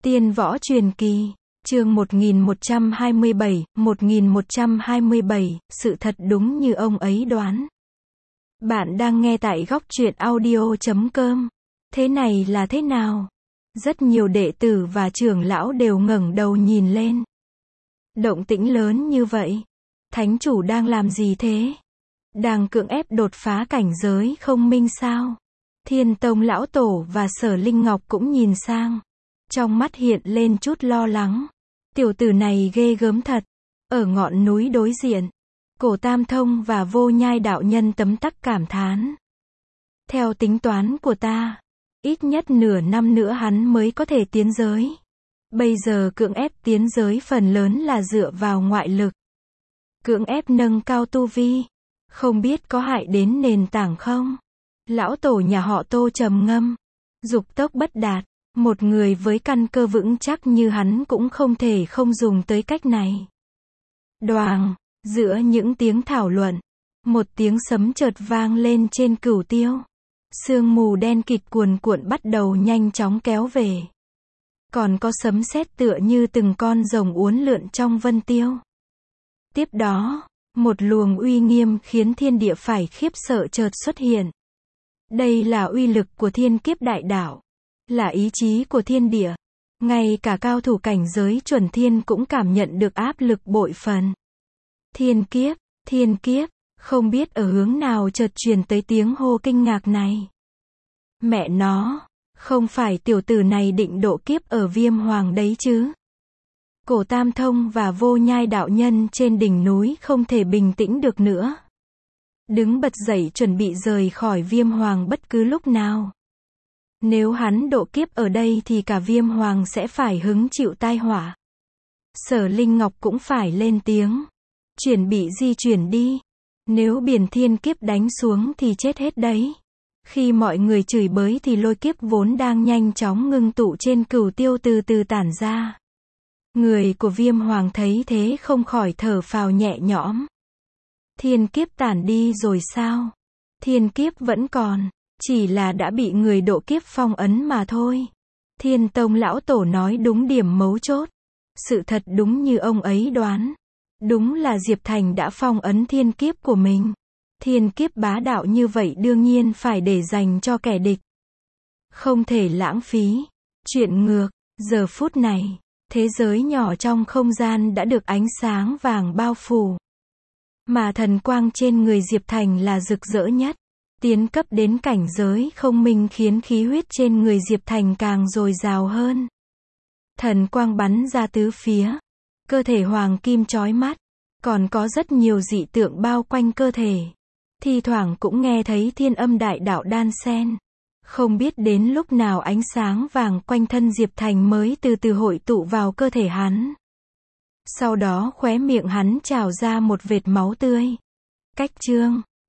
Tiên Võ Truyền Kỳ, chương 1127, sự thật đúng như ông ấy đoán. Bạn đang nghe tại góc truyện audio.com. Thế này là thế nào? Rất nhiều đệ tử và trưởng lão đều ngẩng đầu nhìn lên. Động tĩnh lớn như vậy. Thánh chủ đang làm gì thế? Đang cưỡng ép đột phá cảnh giới không minh sao? Thiên Tông lão tổ và Sở Linh Ngọc cũng nhìn sang. Trong mắt hiện lên chút lo lắng. Tiểu tử này ghê gớm thật. Ở ngọn núi đối diện, Cổ Tam Thông và Vô Nhai đạo nhân tấm tắc cảm thán. Theo tính toán của ta, ít nhất nửa năm nữa hắn mới có thể tiến giới. Bây giờ cưỡng ép tiến giới phần lớn là dựa vào ngoại lực. Cưỡng ép nâng cao tu vi, không biết có hại đến nền tảng không? Lão tổ nhà họ Tô trầm ngâm. Dục tốc bất đạt, một người với căn cơ vững chắc như hắn cũng không thể không dùng tới cách này. Đoàng, giữa những tiếng thảo luận, một tiếng sấm chợt vang lên trên cửu tiêu. Sương mù đen kịt cuồn cuộn bắt đầu nhanh chóng kéo về. Còn có sấm sét tựa như từng con rồng uốn lượn trong vân tiêu. Tiếp đó, một luồng uy nghiêm khiến thiên địa phải khiếp sợ chợt xuất hiện. Đây là uy lực của thiên kiếp đại đạo, là ý chí của thiên địa. Ngay cả cao thủ cảnh giới chuẩn thiên cũng cảm nhận được áp lực bội phần. Thiên kiếp, không biết ở hướng nào chợt truyền tới tiếng hô kinh ngạc này. Mẹ nó, không phải tiểu tử này định độ kiếp ở Viêm Hoàng đấy chứ? Cổ Tam Thông và Vô Nhai đạo nhân trên đỉnh núi không thể bình tĩnh được nữa. Đứng bật dậy chuẩn bị rời khỏi Viêm Hoàng bất cứ lúc nào. Nếu hắn độ kiếp ở đây thì cả Viêm Hoàng sẽ phải hứng chịu tai họa. Sở Linh Ngọc cũng phải lên tiếng. Chuẩn bị di chuyển đi. Nếu biển thiên kiếp đánh xuống thì chết hết đấy. Khi mọi người chửi bới thì lôi kiếp vốn đang nhanh chóng ngưng tụ trên cửu tiêu từ từ tản ra. Người của Viêm Hoàng thấy thế không khỏi thở phào nhẹ nhõm. Thiên kiếp tản đi rồi sao? Thiên kiếp vẫn còn, chỉ là đã bị người độ kiếp phong ấn mà thôi. Thiên Tông lão tổ nói đúng điểm mấu chốt. Sự thật đúng như ông ấy đoán. Đúng là Diệp Thành đã phong ấn thiên kiếp của mình. Thiên kiếp bá đạo như vậy đương nhiên phải để dành cho kẻ địch. Không thể lãng phí. Chuyện ngược, giờ phút này, thế giới nhỏ trong không gian đã được ánh sáng vàng bao phủ. Mà thần quang trên người Diệp Thành là rực rỡ nhất. Tiến cấp đến cảnh giới không minh khiến khí huyết trên người Diệp Thành càng dồi dào hơn. Thần quang bắn ra tứ phía. Cơ thể hoàng kim chói mắt. Còn có rất nhiều dị tượng bao quanh cơ thể. Thi thoảng cũng nghe thấy thiên âm đại đạo đan xen. Không biết đến lúc nào ánh sáng vàng quanh thân Diệp Thành mới từ từ hội tụ vào cơ thể hắn. Sau đó khóe miệng hắn trào ra một vệt máu tươi. Cách chương